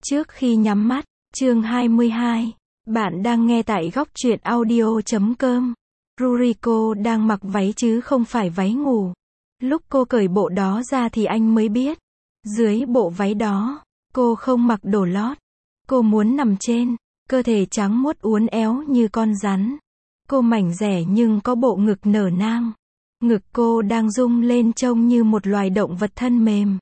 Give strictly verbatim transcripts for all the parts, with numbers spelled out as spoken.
Trước khi nhắm mắt, chương hai mươi hai. Bạn đang nghe tại góc truyện audio chấm com. Ruriko đang mặc váy chứ không phải váy ngủ. Lúc cô cởi bộ đó ra thì anh mới biết. Dưới bộ váy đó, cô không mặc đồ lót. Cô muốn nằm trên, cơ thể trắng muốt uốn éo như con rắn. Cô mảnh dẻ nhưng có bộ ngực nở nang. Ngực cô đang rung lên trông như một loài động vật thân mềm.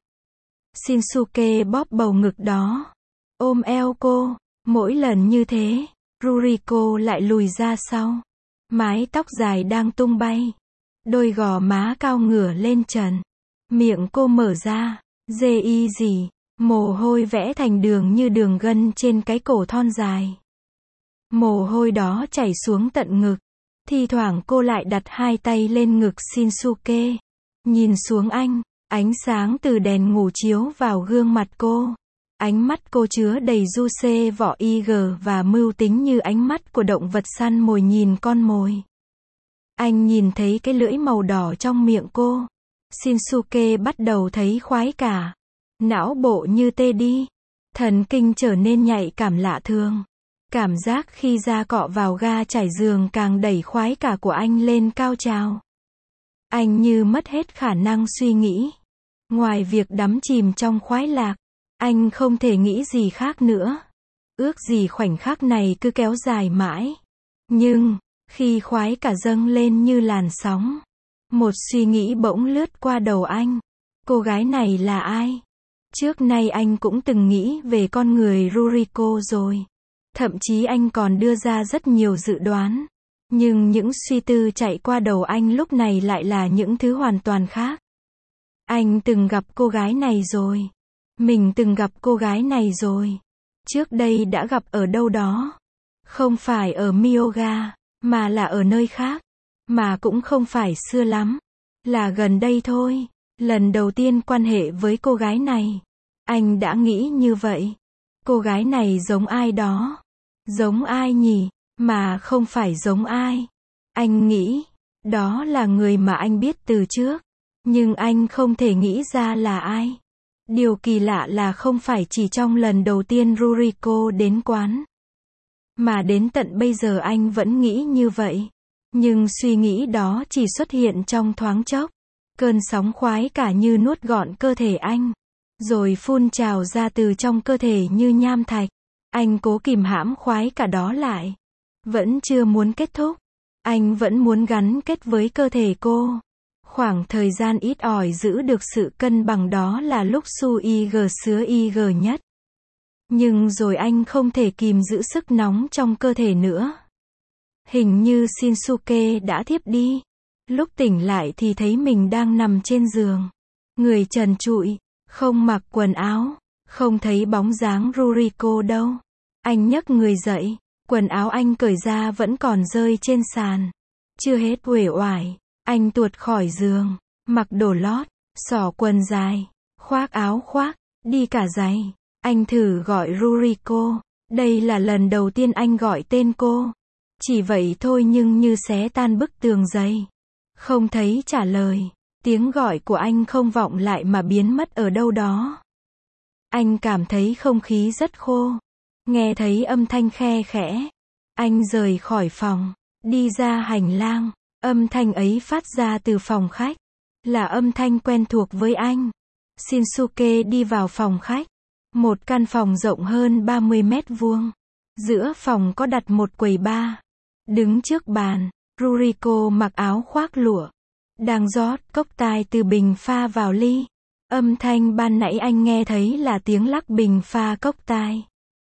Shinsuke bóp bầu ngực đó, ôm eo cô. Mỗi lần như thế, Ruriko lại lùi ra sau. Mái tóc dài đang tung bay. Đôi gò má cao ngửa lên trần. Miệng cô mở ra, dê y gì. Mồ hôi vẽ thành đường như đường gân trên cái cổ thon dài. Mồ hôi đó chảy xuống tận ngực. Thi thoảng cô lại đặt hai tay lên ngực Shinsuke. Nhìn xuống anh, ánh sáng từ đèn ngủ chiếu vào gương mặt cô. Ánh mắt cô chứa đầy du xê vỏ y gờ và mưu tính như ánh mắt của động vật săn mồi nhìn con mồi. Anh nhìn thấy cái lưỡi màu đỏ trong miệng cô. Shinsuke bắt đầu thấy khoái cả. Não bộ như tê đi. Thần kinh trở nên nhạy cảm lạ thường. Cảm giác khi da cọ vào ga trải giường càng đẩy khoái cả của anh lên cao trào. Anh như mất hết khả năng suy nghĩ. Ngoài việc đắm chìm trong khoái lạc, anh không thể nghĩ gì khác nữa. Ước gì khoảnh khắc này cứ kéo dài mãi. Nhưng, khi khoái cả dâng lên như làn sóng, một suy nghĩ bỗng lướt qua đầu anh. Cô gái này là ai? Trước nay anh cũng từng nghĩ về con người Ruriko rồi. Thậm chí anh còn đưa ra rất nhiều dự đoán. Nhưng những suy tư chạy qua đầu anh lúc này lại là những thứ hoàn toàn khác. Anh từng gặp cô gái này rồi. Mình từng gặp cô gái này rồi. Trước đây đã gặp ở đâu đó. Không phải ở Myoga, mà là ở nơi khác. Mà cũng không phải xưa lắm. Là gần đây thôi. Lần đầu tiên quan hệ với cô gái này, anh đã nghĩ như vậy. Cô gái này giống ai đó. Giống ai nhỉ? Mà không phải giống ai. Anh nghĩ, đó là người mà anh biết từ trước. Nhưng anh không thể nghĩ ra là ai. Điều kỳ lạ là không phải chỉ trong lần đầu tiên Ruriko đến quán. Mà đến tận bây giờ anh vẫn nghĩ như vậy. Nhưng suy nghĩ đó chỉ xuất hiện trong thoáng chốc. Cơn sóng khoái cả như nuốt gọn cơ thể anh. Rồi phun trào ra từ trong cơ thể như nham thạch. Anh cố kìm hãm khoái cả đó lại. Vẫn chưa muốn kết thúc. Anh vẫn muốn gắn kết với cơ thể cô. Khoảng thời gian ít ỏi giữ được sự cân bằng đó là lúc su y gờ sứa y gờ nhất. Nhưng rồi anh không thể kìm giữ sức nóng trong cơ thể nữa. Hình như Shinsuke đã thiếp đi. Lúc tỉnh lại thì thấy mình đang nằm trên giường. Người trần trụi, không mặc quần áo, không thấy bóng dáng Ruriko đâu. Anh nhấc người dậy, quần áo anh cởi ra vẫn còn rơi trên sàn. Chưa hết uể oải, anh tuột khỏi giường, mặc đồ lót, xỏ quần dài, khoác áo khoác, đi cả giày. Anh thử gọi Ruriko, đây là lần đầu tiên anh gọi tên cô. Chỉ vậy thôi nhưng như xé tan bức tường giấy. Không thấy trả lời, tiếng gọi của anh không vọng lại mà biến mất ở đâu đó. Anh cảm thấy không khí rất khô. Nghe thấy âm thanh khe khẽ. Anh rời khỏi phòng, đi ra hành lang. Âm thanh ấy phát ra từ phòng khách. Là âm thanh quen thuộc với anh. Shinsuke đi vào phòng khách. Một căn phòng rộng hơn ba mươi mét vuông. Giữa phòng có đặt một quầy bar. Đứng trước bàn, Ruriko mặc áo khoác lụa. Đang rót cốc tai từ bình pha vào ly. Âm thanh ban nãy anh nghe thấy là tiếng lắc bình pha cốc tai.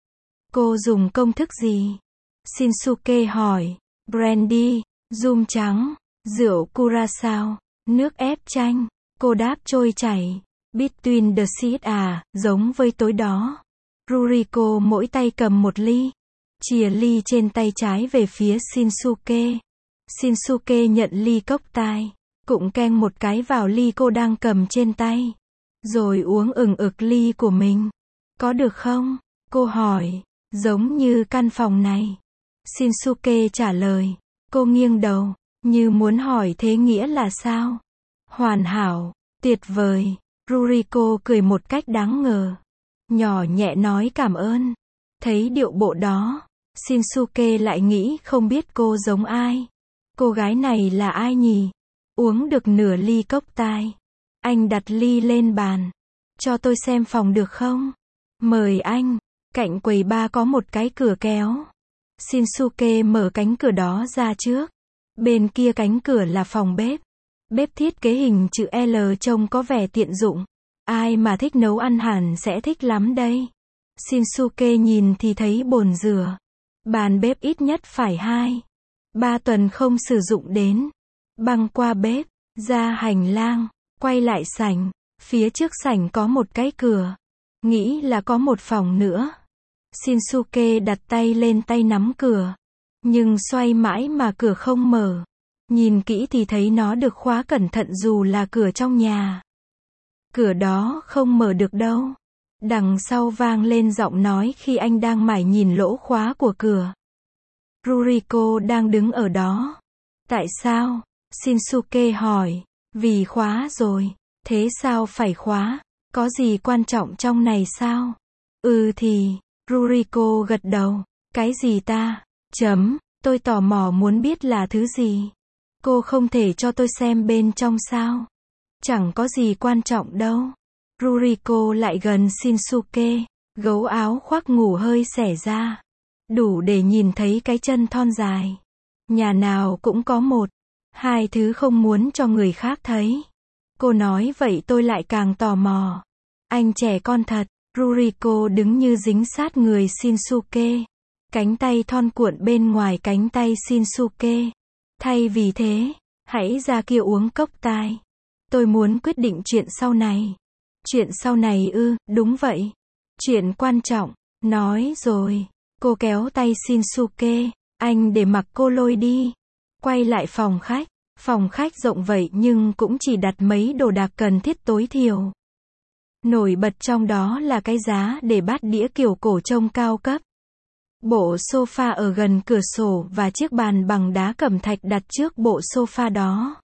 Cô dùng công thức gì? Shinsuke hỏi. Brandy, rum trắng, rượu curacao, nước ép chanh. Cô đáp trôi chảy. Between the sheets à, giống với tối đó. Ruriko mỗi tay cầm một ly. Chìa ly trên tay trái về phía Shinsuke. Shinsuke nhận ly cốc tai. Cụng keng một cái vào ly cô đang cầm trên tay. Rồi uống ừng ực ly của mình. Có được không? Cô hỏi. Giống như căn phòng này. Shinsuke trả lời. Cô nghiêng đầu, như muốn hỏi thế nghĩa là sao? Hoàn hảo, tuyệt vời. Ruriko cười một cách đáng ngờ. nhỏ nhẹ nói cảm ơn. Thấy điệu bộ đó, Shinsuke lại nghĩ không biết cô giống ai. Cô gái này là ai nhỉ? Uống được nửa ly cốc tai. Anh đặt ly lên bàn. Cho tôi xem phòng được không? Mời anh. Cạnh quầy bar có một cái cửa kéo. Shinsuke mở cánh cửa đó ra trước. Bên kia cánh cửa là phòng bếp. Bếp thiết kế hình chữ L trông có vẻ tiện dụng. Ai mà thích nấu ăn hẳn sẽ thích lắm đây. Shinsuke nhìn thì thấy bồn rửa. Bàn bếp ít nhất phải hai, ba tuần không sử dụng đến. Băng qua bếp, ra hành lang, quay lại sảnh. Phía trước sảnh có một cái cửa. Nghĩ là có một phòng nữa. Shinsuke đặt tay lên tay nắm cửa. Nhưng xoay mãi mà cửa không mở. Nhìn kỹ thì thấy nó được khóa cẩn thận dù là cửa trong nhà. Cửa đó không mở được đâu. Đằng sau vang lên giọng nói khi anh đang mải nhìn lỗ khóa của cửa. Ruriko đang đứng ở đó. Tại sao? Shinsuke hỏi. Vì khóa rồi. Thế sao phải khóa? Có gì quan trọng trong này sao? Ừ thì, Ruriko gật đầu. Cái gì ta? Chấm, tôi tò mò muốn biết là thứ gì. Cô không thể cho tôi xem bên trong sao? Chẳng có gì quan trọng đâu. Ruriko lại gần Shinsuke. Gấu áo khoác ngủ hơi xẻ ra. Đủ để nhìn thấy cái chân thon dài. Nhà nào cũng có một, hai thứ không muốn cho người khác thấy. Cô nói vậy tôi lại càng tò mò. Anh trẻ con thật. Ruriko đứng như dính sát người Shinsuke. Cánh tay thon cuộn bên ngoài cánh tay Shinsuke. Thay vì thế, hãy ra kia uống cốc tai. Tôi muốn quyết định chuyện sau này. Chuyện sau này ư, đúng vậy. Chuyện quan trọng. Nói rồi. Cô kéo tay Shinsuke. Anh để mặc cô lôi đi. Quay lại phòng khách. Phòng khách rộng vậy nhưng cũng chỉ đặt mấy đồ đạc cần thiết tối thiểu. Nổi bật trong đó là cái giá để bát đĩa kiểu cổ trông cao cấp. Bộ sofa ở gần cửa sổ và chiếc bàn bằng đá cẩm thạch đặt trước bộ sofa đó.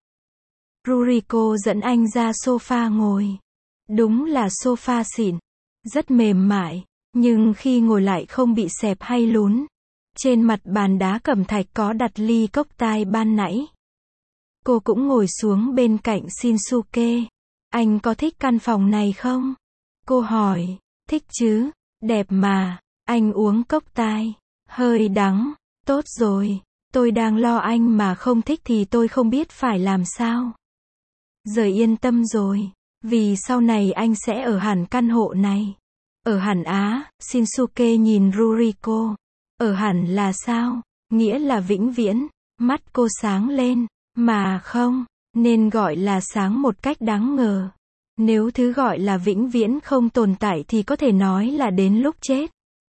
Ruriko dẫn anh ra sofa ngồi. Đúng là sofa xịn. Rất mềm mại. Nhưng khi ngồi lại không bị xẹp hay lún. Trên mặt bàn đá cẩm thạch có đặt ly cốc tai ban nãy. Cô cũng ngồi xuống bên cạnh Shinsuke. Anh có thích căn phòng này không? Cô hỏi. Thích chứ. Đẹp mà. Anh uống cốc tai. Hơi đắng. Tốt rồi. Tôi đang lo anh mà không thích thì tôi không biết phải làm sao. Giờ yên tâm rồi. Vì sau này anh sẽ ở hẳn căn hộ này. Ở hẳn á, Shinsuke nhìn Ruriko. Ở hẳn là sao? Nghĩa là vĩnh viễn. Mắt cô sáng lên. Mà không, nên gọi là sáng một cách đáng ngờ. Nếu thứ gọi là vĩnh viễn không tồn tại thì có thể nói là đến lúc chết.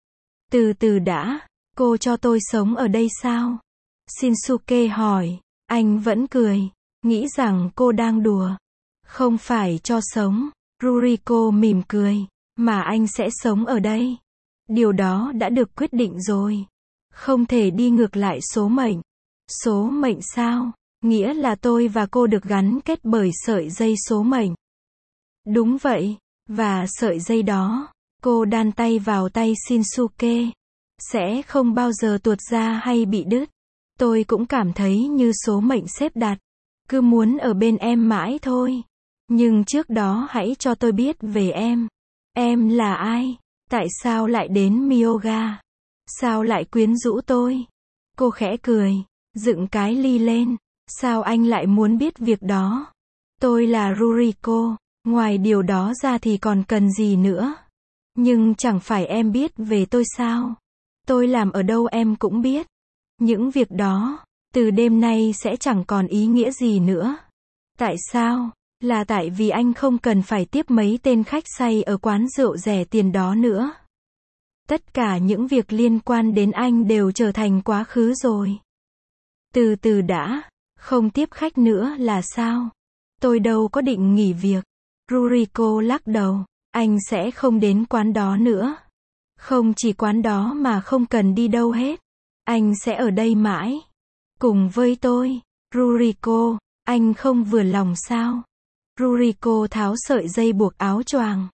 Từ từ đã, cô cho tôi sống ở đây sao? Shinsuke hỏi. Anh vẫn cười. Nghĩ rằng cô đang đùa. Không phải cho sống. Ruriko mỉm cười. Mà anh sẽ sống ở đây. Điều đó đã được quyết định rồi. Không thể đi ngược lại số mệnh. Số mệnh sao? Nghĩa là tôi và cô được gắn kết bởi sợi dây số mệnh. Đúng vậy. Và sợi dây đó, cô đan tay vào tay Shinsuke. Sẽ không bao giờ tuột ra hay bị đứt. Tôi cũng cảm thấy như số mệnh xếp đặt. Cứ muốn ở bên em mãi thôi. Nhưng trước đó hãy cho tôi biết về em. Em là ai? Tại sao lại đến Myoga? Sao lại quyến rũ tôi? Cô khẽ cười. Dựng cái ly lên. Sao anh lại muốn biết việc đó? Tôi là Ruriko. Ngoài điều đó ra thì còn cần gì nữa? Nhưng chẳng phải em biết về tôi sao? Tôi làm ở đâu em cũng biết. Những việc đó, từ đêm nay sẽ chẳng còn ý nghĩa gì nữa. Tại sao? Là tại vì anh không cần phải tiếp mấy tên khách say ở quán rượu rẻ tiền đó nữa. Tất cả những việc liên quan đến anh đều trở thành quá khứ rồi. Từ từ đã, không tiếp khách nữa là sao? Tôi đâu có định nghỉ việc. Ruriko lắc đầu. Anh sẽ không đến quán đó nữa. Không chỉ quán đó mà không cần đi đâu hết. Anh sẽ ở đây mãi. Cùng với tôi. Ruriko, anh không vừa lòng sao? Ruriko tháo sợi dây buộc áo choàng.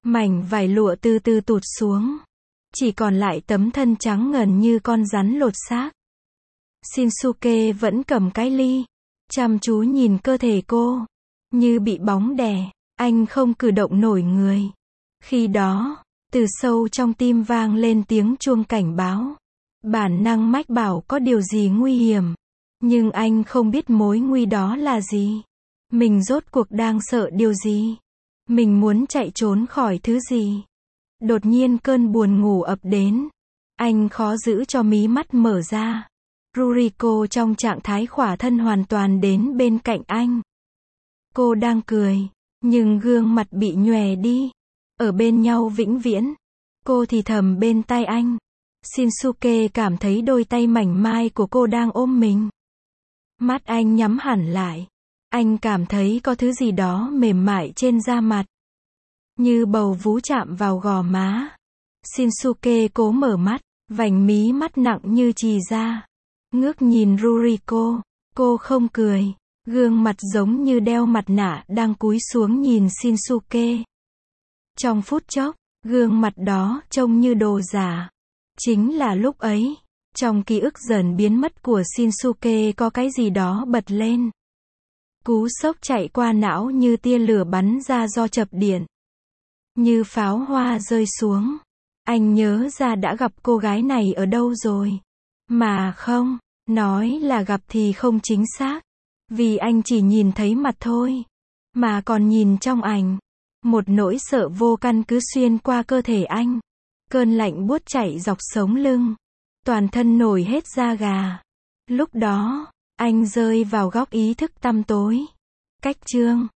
Mảnh vải lụa từ từ tụt xuống. Chỉ còn lại tấm thân trắng ngần như con rắn lột xác. Shinsuke vẫn cầm cái ly, chăm chú nhìn cơ thể cô. Như bị bóng đè, anh không cử động nổi người. Khi đó, từ sâu trong tim vang lên tiếng chuông cảnh báo. Bản năng mách bảo có điều gì nguy hiểm. Nhưng anh không biết mối nguy đó là gì. Mình rốt cuộc đang sợ điều gì. Mình muốn chạy trốn khỏi thứ gì. Đột nhiên cơn buồn ngủ ập đến. Anh khó giữ cho mí mắt mở ra. Ruriko trong trạng thái khỏa thân hoàn toàn đến bên cạnh anh. Cô đang cười, nhưng gương mặt bị nhòe đi. Ở bên nhau vĩnh viễn. Cô thì thầm bên tai anh. Shinsuke cảm thấy đôi tay mảnh mai của cô đang ôm mình. Mắt anh nhắm hẳn lại. Anh cảm thấy có thứ gì đó mềm mại trên da mặt. Như bầu vú chạm vào gò má. Shinsuke cố mở mắt, vành mí mắt nặng như chì ra. Ngước nhìn Ruriko, cô không cười. Gương mặt giống như đeo mặt nạ đang cúi xuống nhìn Shinsuke. Trong phút chốc, gương mặt đó trông như đồ giả. Chính là lúc ấy, trong ký ức dần biến mất của Shinsuke có cái gì đó bật lên. Cú sốc chạy qua não như tia lửa bắn ra do chập điện. Như pháo hoa rơi xuống. Anh nhớ ra đã gặp cô gái này ở đâu rồi. Mà không, nói là gặp thì không chính xác. Vì anh chỉ nhìn thấy mặt thôi. Mà còn nhìn trong ảnh. Một nỗi sợ vô căn cứ xuyên qua cơ thể anh. Cơn lạnh buốt chảy dọc sống lưng. Toàn thân nổi hết da gà. Lúc đó, anh rơi vào góc ý thức tăm tối. Cách chương